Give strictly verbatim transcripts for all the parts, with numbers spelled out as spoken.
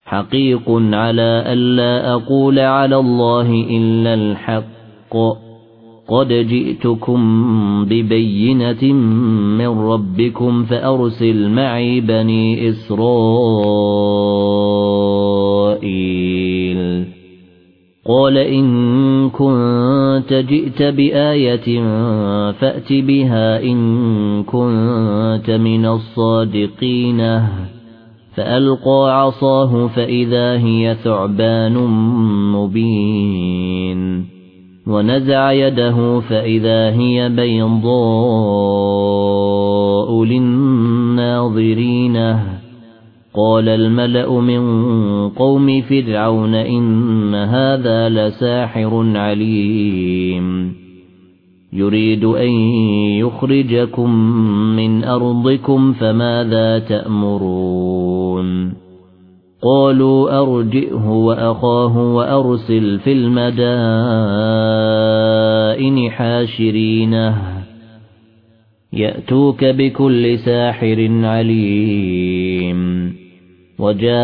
حقيق على ألا أقول على الله إلا الحق قد جئتكم ببينة من ربكم فأرسل معي بني إسرائيل قال إن كنت جئت بآية فأت بها إن كنت من الصادقين فألقى عصاه فإذا هي ثعبان مبين ونزع يده فإذا هي بيضاء للناظرين قال الملأ من قوم فرعون إن هذا لساحر عليم يريد أن يخرجكم من أرضكم فماذا تأمرون قالوا أرجئه وأخاه وأرسل في المدائن حاشرينه يأتوك بكل ساحر عليم وجاء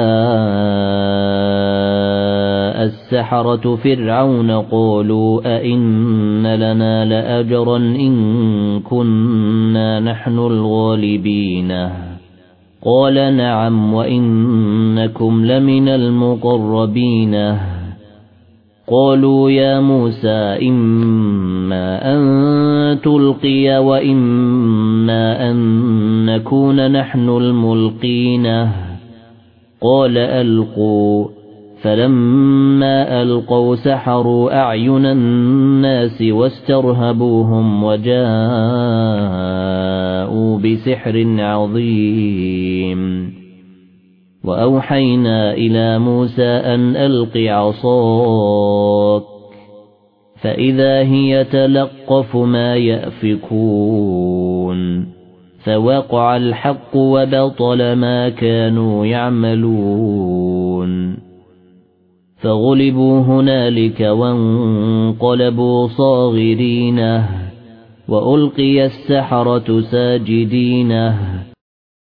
السحرة فرعون قالوا أئن لنا لأجرا إن كنا نحن الغالبين قال نعم وإنكم لمن المقربين قالوا يا موسى إما أن تلقي وإما أن نكون نحن الملقين قال ألقوا فلما ألقوا سحروا أعين الناس واسترهبوهم وجاءوا بسحر عظيم وأوحينا إلى موسى أن ألق عصاك فإذا هي تلقف ما يأفكون فوقع الحق وبطل ما كانوا يعملون فغلبوا هنالك وانقلبوا صاغرين وألقي السحرة ساجدين